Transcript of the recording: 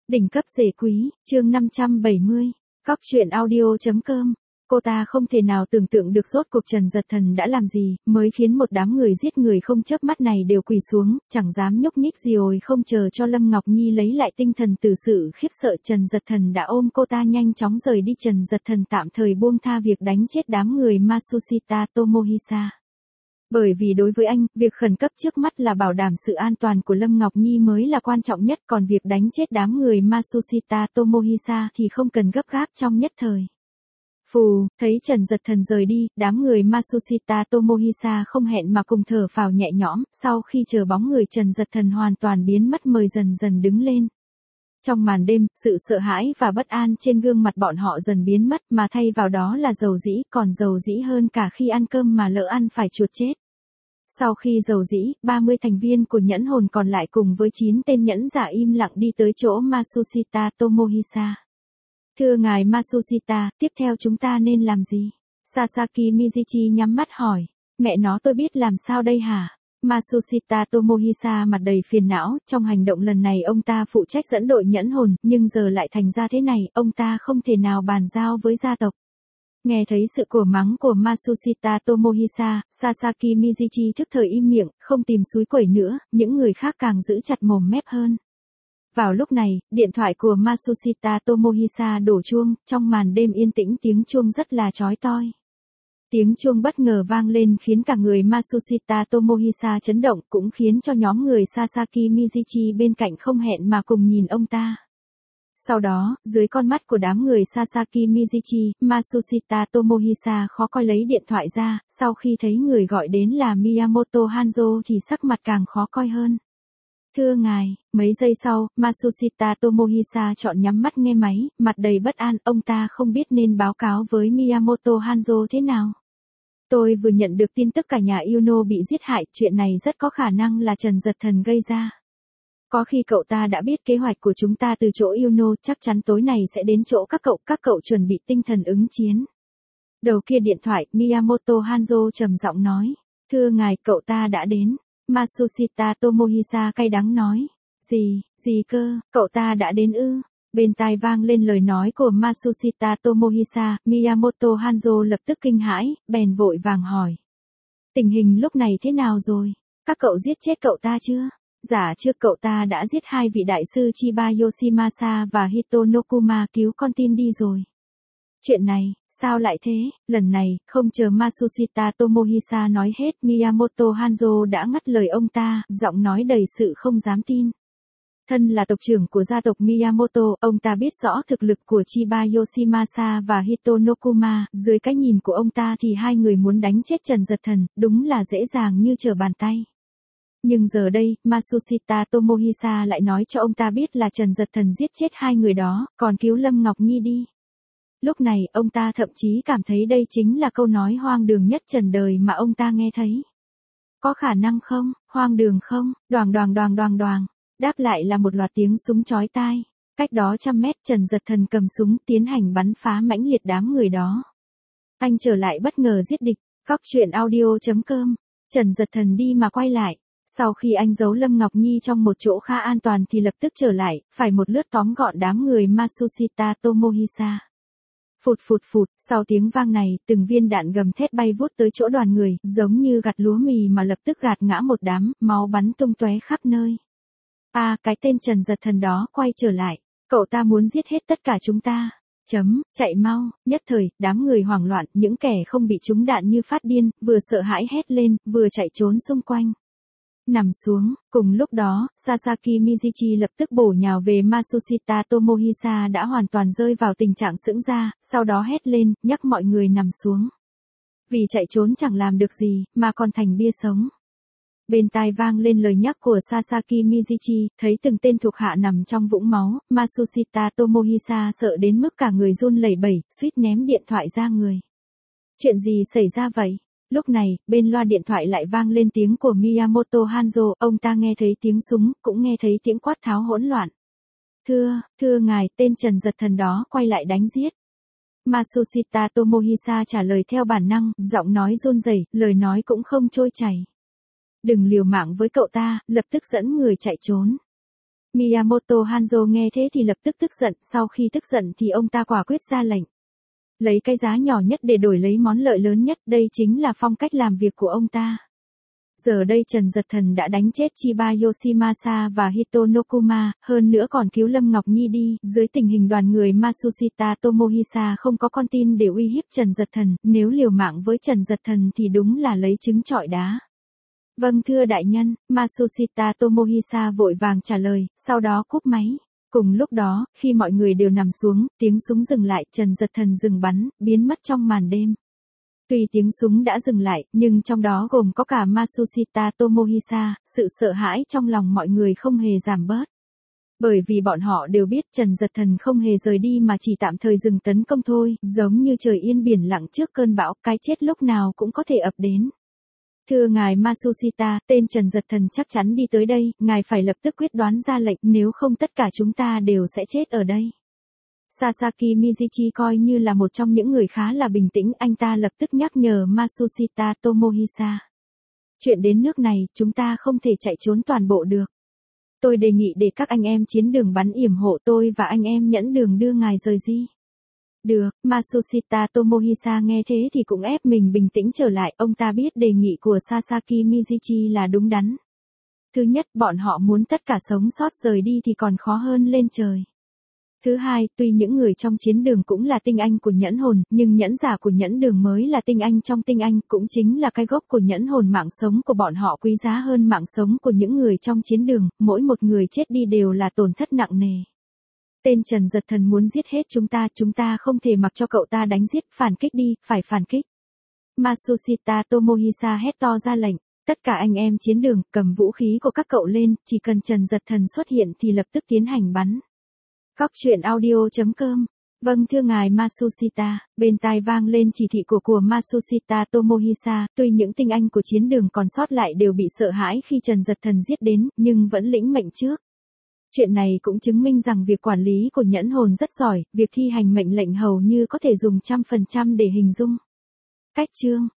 Đỉnh cấp rể quý, chương 570, Cóc truyện audio.com. Cô ta không thể nào tưởng tượng được rốt cuộc Trần Dật Thần đã làm gì, mới khiến một đám người giết người không chớp mắt này đều quỳ xuống, chẳng dám nhúc nhích gì rồi không chờ cho Lâm Ngọc Nhi lấy lại tinh thần từ sự khiếp sợ. Trần Dật Thần đã ôm cô ta nhanh chóng rời đi. Trần Dật Thần tạm thời buông tha việc đánh chết đám người Matsushita Tomohisa. Bởi vì đối với anh, việc khẩn cấp trước mắt là bảo đảm sự an toàn của Lâm Ngọc Nhi mới là quan trọng nhất, còn việc đánh chết đám người Matsushita Tomohisa thì không cần gấp gáp trong nhất thời. Phù, thấy Trần Dật Thần rời đi, đám người Matsushita Tomohisa không hẹn mà cùng thở phào nhẹ nhõm, sau khi chờ bóng người Trần Dật Thần hoàn toàn biến mất mới dần dần đứng lên. Trong màn đêm, sự sợ hãi và bất an trên gương mặt bọn họ dần biến mất mà thay vào đó là dầu dĩ, còn dầu dĩ hơn cả khi ăn cơm mà lỡ ăn phải chuột chết. Sau khi dầu dĩ, 30 thành viên của nhẫn hồn còn lại cùng với 9 tên nhẫn giả im lặng đi tới chỗ Matsushita Tomohisa. Thưa ngài Matsushita, tiếp theo chúng ta nên làm gì? Sasaki Mizichi nhắm mắt hỏi. Mẹ nó, tôi biết làm sao đây hả? Matsushita Tomohisa mặt đầy phiền não, trong hành động lần này ông ta phụ trách dẫn đội nhẫn hồn, nhưng giờ lại thành ra thế này, ông ta không thể nào bàn giao với gia tộc. Nghe thấy sự cổ mắng của Matsushita Tomohisa, Sasaki Mizichi thức thời im miệng, không tìm xúi quẩy nữa, những người khác càng giữ chặt mồm mép hơn. Vào lúc này, điện thoại của Matsushita Tomohisa đổ chuông, trong màn đêm yên tĩnh tiếng chuông rất là chói tai. Tiếng chuông bất ngờ vang lên khiến cả người Matsushita Tomohisa chấn động, cũng khiến cho nhóm người Sasaki Mizichi bên cạnh không hẹn mà cùng nhìn ông ta. Sau đó, dưới con mắt của đám người Sasaki Mizichi, Matsushita Tomohisa khó coi lấy điện thoại ra, sau khi thấy người gọi đến là Miyamoto Hanzo thì sắc mặt càng khó coi hơn. Thưa ngài, mấy giây sau, Matsushita Tomohisa chọn nhắm mắt nghe máy, mặt đầy bất an, ông ta không biết nên báo cáo với Miyamoto Hanzo thế nào. Tôi vừa nhận được tin tức cả nhà Yuno bị giết hại, chuyện này rất có khả năng là Trần Dật Thần gây ra. Có khi cậu ta đã biết kế hoạch của chúng ta từ chỗ Yuno, chắc chắn tối này sẽ đến chỗ các cậu chuẩn bị tinh thần ứng chiến. Đầu kia điện thoại, Miyamoto Hanzo trầm giọng nói. Thưa ngài, cậu ta đã đến. Matsushita Tomohisa cay đắng nói. Gì cơ, cậu ta đã đến ư? Bên tai vang lên lời nói của Matsushita Tomohisa, Miyamoto Hanzo lập tức kinh hãi, bèn vội vàng hỏi. Tình hình lúc này thế nào rồi? Các cậu giết chết cậu ta chưa? Dạ chưa, cậu ta đã giết 2 vị đại sư Chiba Yoshimasa và Hitonokuma cứu con tin đi rồi. Chuyện này, sao lại thế? Lần này, không chờ Matsushita Tomohisa nói hết, Miyamoto Hanzo đã ngắt lời ông ta, giọng nói đầy sự không dám tin. Thân là tộc trưởng của gia tộc Miyamoto, ông ta biết rõ thực lực của Chiba Yoshimasa và Hitonokuma, dưới cái nhìn của ông ta thì hai người muốn đánh chết Trần Dật Thần, đúng là dễ dàng như trở bàn tay. Nhưng giờ đây, Matsushita Tomohisa lại nói cho ông ta biết là Trần Dật Thần giết chết hai người đó, còn cứu Lâm Ngọc Nhi đi. Lúc này, ông ta thậm chí cảm thấy đây chính là câu nói hoang đường nhất trần đời mà ông ta nghe thấy. Có khả năng không? Hoang đường không? Đoàng. Đáp lại là một loạt tiếng súng chói tai. Cách đó 100 mét, Trần Dật Thần cầm súng tiến hành bắn phá mãnh liệt đám người đó. Anh trở lại bất ngờ giết địch. Cóc truyện audio.com. Trần Dật Thần đi mà quay lại. Sau khi anh giấu Lâm Ngọc Nhi trong một chỗ khá an toàn thì lập tức trở lại, phải một lướt tóm gọn đám người Matsushita Tomohisa. Phụt, sau tiếng vang này, từng viên đạn gầm thét bay vút tới chỗ đoàn người, giống như gặt lúa mì mà lập tức gạt ngã một đám, máu bắn tung tóe khắp nơi. Cái tên Trần Dật Thần đó quay trở lại, cậu ta muốn giết hết tất cả chúng ta. Chạy mau, nhất thời, đám người hoảng loạn, những kẻ không bị trúng đạn như phát điên, vừa sợ hãi hét lên, vừa chạy trốn xung quanh. Nằm xuống, cùng lúc đó, Sasaki Mizichi lập tức bổ nhào về Matsushita Tomohisa đã hoàn toàn rơi vào tình trạng sững ra, sau đó hét lên, nhắc mọi người nằm xuống. Vì chạy trốn chẳng làm được gì, mà còn thành bia sống. Bên tai vang lên lời nhắc của Sasaki Mizichi, thấy từng tên thuộc hạ nằm trong vũng máu, Matsushita Tomohisa sợ đến mức cả người run lẩy bẩy, suýt ném điện thoại ra người. Chuyện gì xảy ra vậy? Lúc này, bên loa điện thoại lại vang lên tiếng của Miyamoto Hanzo, ông ta nghe thấy tiếng súng, cũng nghe thấy tiếng quát tháo hỗn loạn. Thưa ngài, tên Trần Dật Thần đó quay lại đánh giết. Matsushita Tomohisa trả lời theo bản năng, giọng nói run rẩy, lời nói cũng không trôi chảy. Đừng liều mạng với cậu ta, lập tức dẫn người chạy trốn. Miyamoto Hanzo nghe thế thì lập tức tức giận, sau khi tức giận thì ông ta quả quyết ra lệnh. Lấy cái giá nhỏ nhất để đổi lấy món lợi lớn nhất, đây chính là phong cách làm việc của ông ta. Giờ đây Trần Giật Thần đã đánh chết Chiba Yoshimasa và Hito Nokuma, hơn nữa còn cứu Lâm Ngọc Nhi đi, dưới tình hình đoàn người Matsushita Tomohisa không có con tin để uy hiếp Trần Giật Thần, nếu liều mạng với Trần Giật Thần thì đúng là lấy trứng trọi đá. Vâng thưa đại nhân, Matsushita Tomohisa vội vàng trả lời, sau đó cúp máy. Cùng lúc đó, khi mọi người đều nằm xuống, tiếng súng dừng lại, Trần Giật Thần dừng bắn, biến mất trong màn đêm. Tuy tiếng súng đã dừng lại, nhưng trong đó gồm có cả Matsushita Tomohisa, sự sợ hãi trong lòng mọi người không hề giảm bớt. Bởi vì bọn họ đều biết Trần Giật Thần không hề rời đi mà chỉ tạm thời dừng tấn công thôi, giống như trời yên biển lặng trước cơn bão, cái chết lúc nào cũng có thể ập đến. Thưa ngài Matsushita, tên Trần Giật Thần chắc chắn đi tới đây, ngài phải lập tức quyết đoán ra lệnh, nếu không tất cả chúng ta đều sẽ chết ở đây. Sasaki Mizuchi coi như là một trong những người khá là bình tĩnh, anh ta lập tức nhắc nhở Matsushita Tomohisa. Chuyện đến nước này, chúng ta không thể chạy trốn toàn bộ được. Tôi đề nghị để các anh em chiến đường bắn yểm hộ tôi và anh em nhẫn đường đưa ngài rời di. Được, Matsushita Tomohisa nghe thế thì cũng ép mình bình tĩnh trở lại, ông ta biết đề nghị của Sasaki Mizuchi là đúng đắn. Thứ nhất, bọn họ muốn tất cả sống sót rời đi thì còn khó hơn lên trời. Thứ hai, tuy những người trong chiến đường cũng là tinh anh của nhẫn hồn, nhưng nhẫn giả của nhẫn đường mới là tinh anh trong tinh anh, cũng chính là cái gốc của nhẫn hồn. Mạng sống của bọn họ quý giá hơn mạng sống của những người trong chiến đường, mỗi một người chết đi đều là tổn thất nặng nề. Tên Trần Giật Thần muốn giết hết chúng ta không thể mặc cho cậu ta đánh giết, phản kích đi, phải phản kích. Matsushita Tomohisa hét to ra lệnh, tất cả anh em chiến đường, cầm vũ khí của các cậu lên, chỉ cần Trần Giật Thần xuất hiện thì lập tức tiến hành bắn. Cóc truyện audio.com. Vâng thưa ngài Matsushita, bên tai vang lên chỉ thị của Matsushita Tomohisa, tuy những tinh anh của chiến đường còn sót lại đều bị sợ hãi khi Trần Giật Thần giết đến, nhưng vẫn lĩnh mệnh trước. Chuyện này cũng chứng minh rằng việc quản lý của nhẫn hồn rất giỏi, việc thi hành mệnh lệnh hầu như có thể dùng 100% để hình dung. Cách chương